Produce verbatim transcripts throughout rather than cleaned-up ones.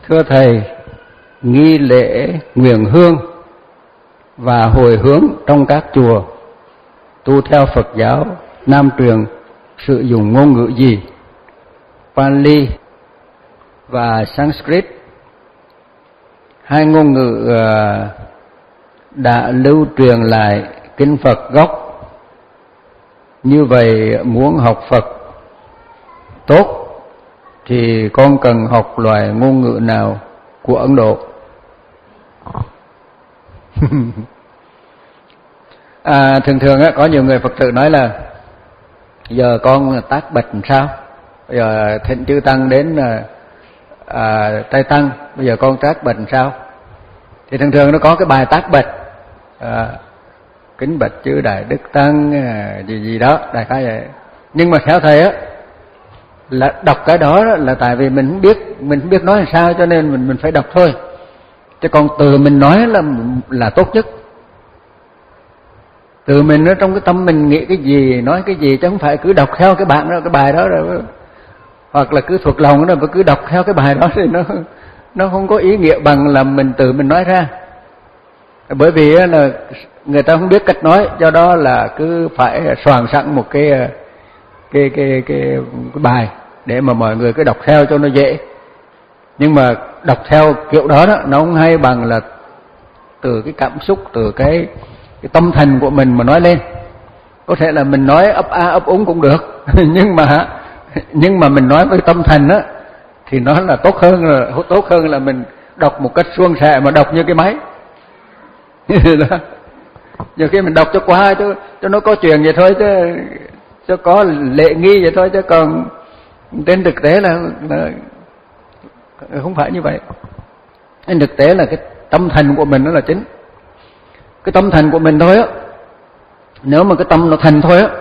Thưa Thầy, nghi lễ nguyện hương và hồi hướng trong các chùa tu theo Phật giáo Nam truyền sử dụng ngôn ngữ gì? Pali và Sanskrit, hai ngôn ngữ đã lưu truyền lại kinh Phật gốc. Như vậy muốn học Phật tốt thì con cần học loại ngôn ngữ nào của Ấn Độ? à, thường thường á, có nhiều người Phật tử nói là giờ con tác bạch làm sao? Bây giờ thịnh chư tăng đến à, Tây Tăng, bây giờ con tác bạch làm sao? Thì thường thường nó có cái bài tác bạch, à, kính bạch chư Đại Đức Tăng à, gì gì đó, đại khái vậy. Nhưng mà theo Thầy á, là đọc cái đó là tại vì mình không biết, mình không biết nói làm sao, cho nên mình mình phải đọc thôi. Chứ còn từ mình nói là là tốt nhất. Từ mình ở trong cái tâm mình nghĩ cái gì, nói cái gì, chứ không phải cứ đọc theo cái bạn đó, cái bài đó rồi, hoặc là cứ thuộc lòng đó mà cứ đọc theo cái bài đó thì nó nó không có ý nghĩa bằng là mình tự mình nói ra. Bởi vì là người ta không biết cách nói, do đó là cứ phải soạn sẵn một cái cái cái cái, cái bài để mà mọi người cứ đọc theo cho nó dễ. Nhưng mà đọc theo kiểu đó đó nó không hay bằng là từ cái cảm xúc, từ cái cái tâm thành của mình mà nói lên. Có thể là mình nói ấp a ấp úng cũng được, nhưng mà nhưng mà mình nói với tâm thành á thì nó là tốt hơn, là tốt hơn là mình đọc một cách suôn sẻ mà đọc như cái máy. Đó. Nhiều khi mình đọc cho qua cho cho nó có chuyện vậy thôi, chứ cho có lễ nghi vậy thôi, chứ còn trên thực tế là, là không phải như vậy. Trên thực tế là cái tâm thành của mình nó là chính. Cái tâm thành của mình thôi á, nếu mà cái tâm nó thành thôi á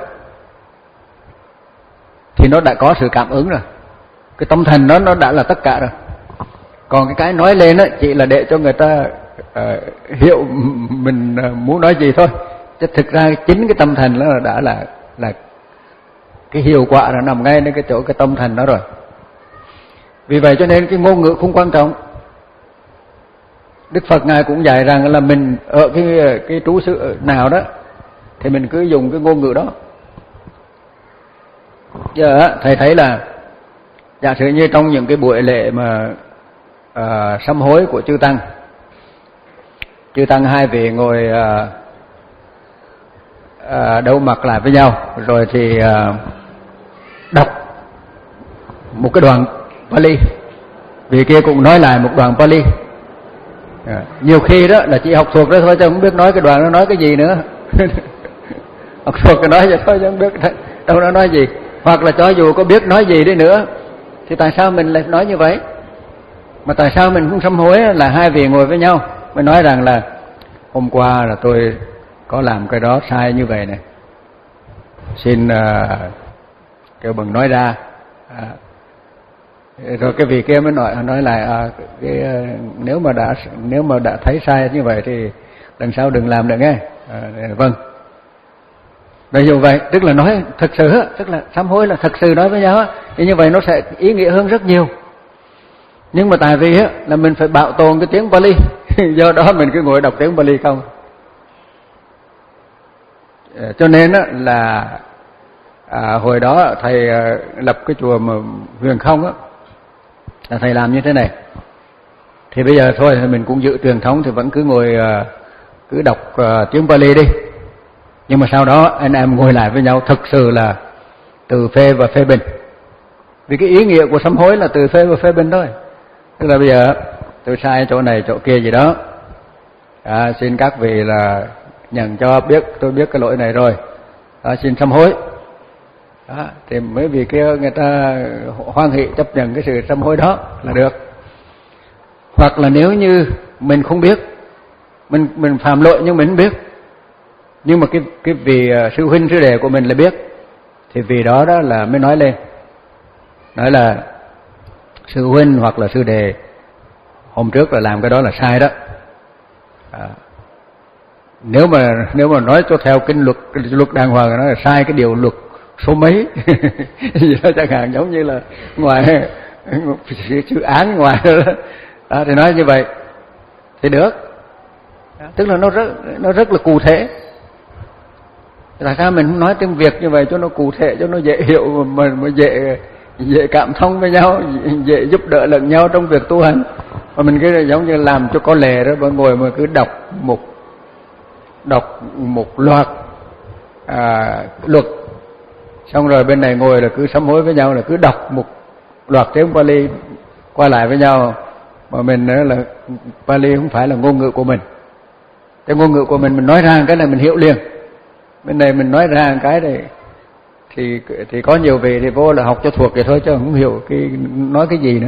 thì nó đã có sự cảm ứng rồi. Cái tâm thành đó nó đã là tất cả rồi. Còn cái cái nói lên á chỉ là để cho người ta uh, hiểu mình muốn nói gì thôi. Chứ thực ra chính cái tâm thành đó đã là là cái hiệu quả là nằm ngayในcái chỗ cái tâm thành đó rồi. Vì vậy cho nên cái ngôn ngữ không quan trọng. Đức Phật Ngài cũng dạy rằng là mình ở cái cái trú sự nào đó thì mình cứ dùng cái ngôn ngữ đó. Giờ Thầy thấy là giả sử như trong những cái buổi lễ mà à, sám hối của chư tăng, chư tăng hai vị ngồi à, à, đâu mặt lại với nhau, rồi thì à, đọc một cái đoạn Pali, vị kia cũng nói lại một đoạn Pali. À, nhiều khi đó là chỉ học thuộc đó thôi, chứ không biết nói cái đoạn nó nói cái gì nữa. Học thuộc cái nói vậy thôi chứ không biết đâu nó nói gì. Hoặc là cho dù có biết nói gì đi nữa thì tại sao mình lại nói như vậy? Mà tại sao mình không sám hối là hai vị ngồi với nhau mới nói rằng là hôm qua là tôi có làm cái đó sai như vậy này, xin uh, kêu bằng nói ra. À, rồi cái vị kia mới nói nói lại à, cái, nếu mà đã nếu mà đã thấy sai như vậy thì lần sau đừng làm nữa nghe. À, vâng. Đây dù vậy, tức là nói thật sự, tức là sám hối là thật sự nói với nhau, thì như vậy nó sẽ ý nghĩa hơn rất nhiều. Nhưng mà tại vì là mình phải bảo tồn cái tiếng Pali, do đó mình cứ ngồi đọc tiếng Pali không. Cho nên là à, hồi đó thầy lập cái chùa mà Huyền Không á, là thầy làm như thế này. Thì bây giờ thôi mình cũng giữ truyền thống thì vẫn cứ ngồi cứ đọc tiếng Pali đi. Nhưng mà sau đó anh em ngồi lại với nhau thực sự là từ phê và phê bình. Vì cái ý nghĩa của sám hối là từ phê và phê bình thôi. Tức là bây giờ tôi sai chỗ này chỗ kia gì đó, à, xin các vị là nhận cho biết tôi biết cái lỗi này rồi, à, xin sám hối. Đó, thì mấy vị kia người ta hoan hỷ chấp nhận cái sự sám hối đó là được. Hoặc là nếu như mình không biết, mình mình phạm lỗi nhưng mình không biết, nhưng mà cái cái vị sư huynh sư đệ của mình là biết, thì vì đó đó là mới nói lên, nói là sư huynh hoặc là sư đệ hôm trước là làm cái đó là sai đó. À, nếu mà nếu mà nói cho theo kinh luật cái luật đàng hoàng nó là sai cái điều luật số mấy gì đó chẳng hạn, giống như là ngoài sự án ngoài đó, Đó, thì nói như vậy thì được. Tức là nó rất nó rất là cụ thể. Tại sao mình không nói tiếng Việt như vậy cho nó cụ thể, cho nó dễ hiểu, mà, mà dễ dễ cảm thông với nhau, dễ giúp đỡ lẫn nhau trong việc tu hành. Mà mình cứ giống như làm cho có lệ đó, mà ngồi mà cứ đọc một đọc một loạt à, luật, xong rồi bên này ngồi là cứ sám hối với nhau, là cứ đọc một loạt tiếng Pali qua lại với nhau, mà mình nữa là Pali không phải là ngôn ngữ của mình. Cái ngôn ngữ của mình mình nói ra cái này mình hiểu liền, bên này mình nói ra cái này thì thì có nhiều vị thì vô là học cho thuộc vậy thôi chứ không hiểu cái nói cái gì nữa.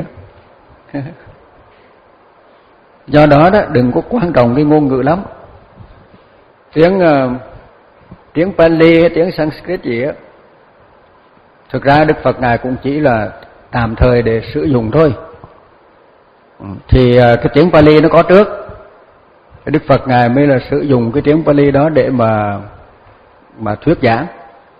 Do đó đó đừng có quan trọng cái ngôn ngữ lắm. Tiếng uh, tiếng Pali, tiếng Sanskrit gì á, thực ra Đức Phật Ngài cũng chỉ là tạm thời để sử dụng thôi. Thì uh, cái tiếng Pali nó có trước, Đức Phật Ngài mới là sử dụng cái tiếng Pali đó để mà mà thuyết giảng.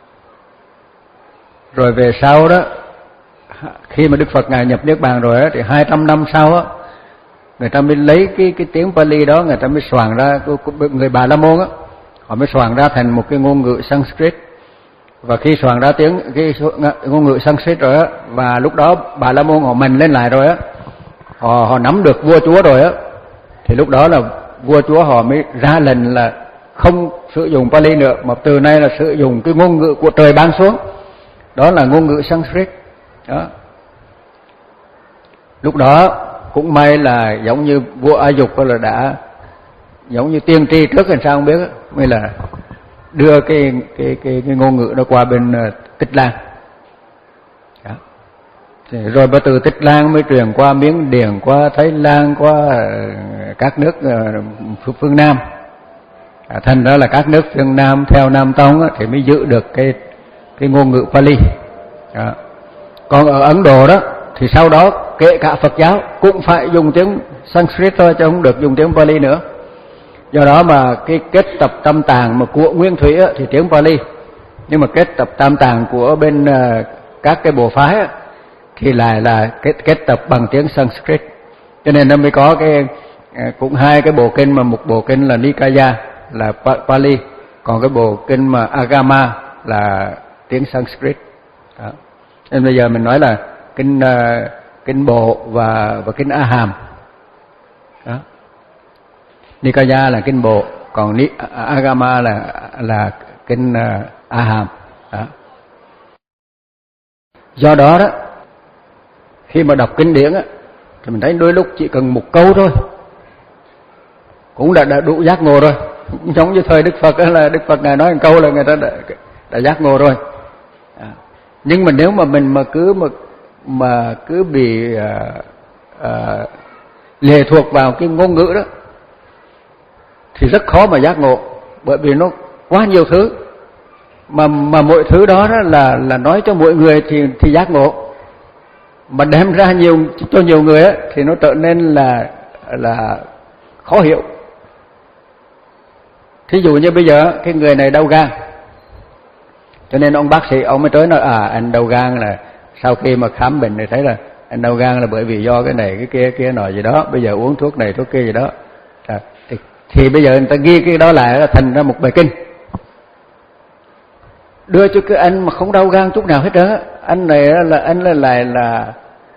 Rồi về sau đó, khi mà Đức Phật Ngài nhập Niết Bàn rồi á, thì hai trăm năm sau á, người ta mới lấy cái cái tiếng Pali đó, người ta mới soạn ra, người Bà La Môn á, họ mới soạn ra thành một cái ngôn ngữ Sanskrit. Và khi soạn ra tiếng cái ngôn ngữ Sanskrit rồi á, và lúc đó Bà La Môn họ mình lên lại rồi á, họ họ nắm được vua chúa rồi á, thì lúc đó là vua chúa họ mới ra lệnh là không sử dụng Pali nữa, mà từ nay là sử dụng cái ngôn ngữ của trời ban xuống, đó là ngôn ngữ Sanskrit. Đó. Lúc đó cũng may là giống như vua A Dục là đã giống như tiên tri trước hay sao không biết, mới là đưa cái cái cái, cái ngôn ngữ đó qua bên uh, Tích Lan. Đó. Rồi bắt từ Tích Lan mới truyền qua Miến Điện, qua Thái Lan, qua uh, các nước uh, phương Nam. À, thành ra là các nước phương Nam theo Nam Tông á, thì mới giữ được cái cái ngôn ngữ Pali. Đó. Còn ở Ấn Độ đó thì sau đó kể cả Phật giáo cũng phải dùng tiếng Sanskrit thôi, chứ không được dùng tiếng Pali nữa. Do đó mà cái kết tập tam tạng mà của Nguyên Thủy á, thì tiếng Pali, nhưng mà kết tập tam tạng của bên uh, các cái bộ phái á, thì lại là kết kết tập bằng tiếng Sanskrit. Cho nên nó mới có cái uh, cũng hai cái bộ kinh, mà một bộ kinh là Nikaya là Pali, còn cái bộ kinh mà Agama là tiếng Sanskrit. Đó. Nên bây giờ mình nói là kinh uh, kinh bộ và và kinh A Hàm. Đó. Nikaya là kinh bộ, còn Agama là là kinh uh, A Hàm. Đó. Do đó đó, khi mà đọc kinh điển á, thì mình thấy đôi lúc chỉ cần một câu thôi cũng đã, đã đủ giác ngộ rồi. Giống như thời Đức Phật đó, là Đức Phật Ngài nói một câu là người ta đã, đã giác ngộ rồi. À. Nhưng mà nếu mà mình mà cứ mà, mà cứ bị uh, uh, lệ thuộc vào cái ngôn ngữ đó thì rất khó mà giác ngộ, bởi vì nó quá nhiều thứ, mà mà mỗi thứ đó, đó là là nói cho mỗi người thì thì giác ngộ, mà đem ra nhiều cho nhiều người á, thì nó trở nên là là khó hiểu. Thí dụ như bây giờ cái người này đau gan, cho nên ông bác sĩ ông mới tới nói à anh đau gan là sau khi mà khám bệnh thì thấy là anh đau gan là bởi vì do cái này cái kia kia nọ gì đó, bây giờ uống thuốc này thuốc kia gì đó. À, thì, thì bây giờ người ta ghi cái đó lại là thành ra một bài kinh, đưa cho cái anh mà không đau gan chút nào hết trơn á. Anh này là anh là lại là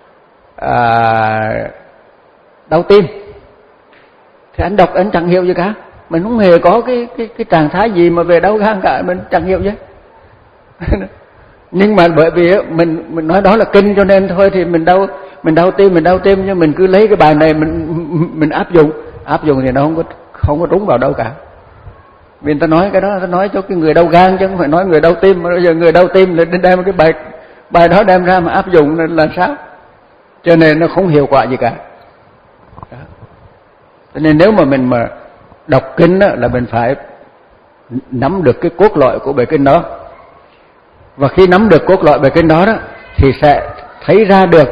à, đau tim, thì anh đọc anh chẳng hiểu gì cả, mình không hề có cái cái cái trạng thái gì mà về đau gan cả, mình chẳng hiểu gì. Nhưng mà bởi vì mình mình nói đó là kinh cho nên thôi thì mình đau mình đau tim mình đau tim nhưng mình cứ lấy cái bài này mình mình áp dụng áp dụng thì nó không có không có trúng vào đâu cả. Vì người ta nói cái đó ta nói cho cái người đau gan chứ không phải nói người đau tim, mà bây giờ người đau tim là đem cái bài bài đó đem ra mà áp dụng là sao? Cho nên nó không hiệu quả gì cả. Đó. Cho nên nếu mà mình mà đọc kinh đó, là mình phải nắm được cái cốt lõi của bài kinh đó. Và khi nắm được cốt lõi bài kinh đó, đó thì sẽ thấy ra được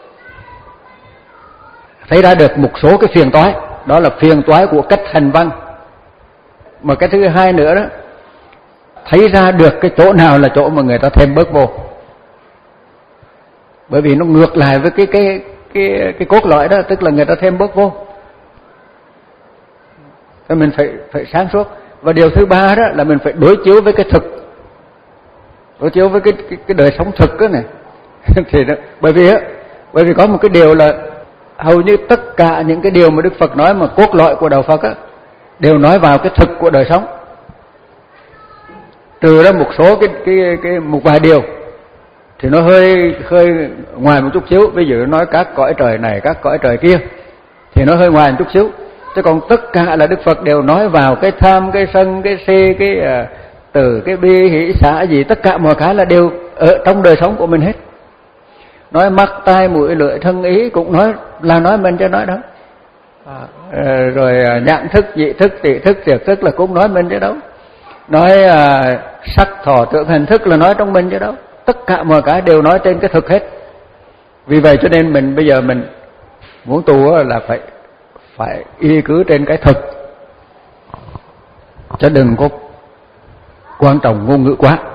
thấy ra được một số cái phiền toái, đó là phiền toái của cách hành văn. Mà cái thứ hai nữa đó, thấy ra được cái chỗ nào là chỗ mà người ta thêm bớt vô. Bởi vì nó ngược lại với cái cái cái cái cốt lõi đó, tức là người ta thêm bớt vô. Thì mình phải phải sáng suốt. Và điều thứ ba đó là mình phải đối chiếu với cái thực, đối chiếu với cái cái, cái đời sống thực đó này. Thì đó, bởi vì á, bởi vì có một cái điều là hầu như tất cả những cái điều mà Đức Phật nói mà cốt lõi của đạo Phật á, đều nói vào cái thực của đời sống. Trừ ra một số cái cái cái một vài điều thì nó hơi hơi ngoài một chút xíu, ví dụ nói các cõi trời này, các cõi trời kia thì nó hơi ngoài một chút xíu. Chứ còn tất cả là Đức Phật đều nói vào cái tham, cái sân, cái si, cái uh, từ, cái bi, hỷ, xả gì, tất cả mọi cái là đều ở trong đời sống của mình hết. Nói mắt, tai, mũi, lưỡi, thân, ý cũng nói là nói mình cho nói đó. À, uh, rồi uh, nhãn thức, vị thức, tỷ thức, thiệt thức là cũng nói mình chứ đâu. Nói uh, sắc, thọ, tưởng, hành thức là nói trong mình chứ đâu. Tất cả mọi cái đều nói trên cái thực hết. Vì vậy cho nên mình bây giờ mình muốn tu là phải phải y cứ trên cái thực, chứ đừng có quan trọng ngôn ngữ quá.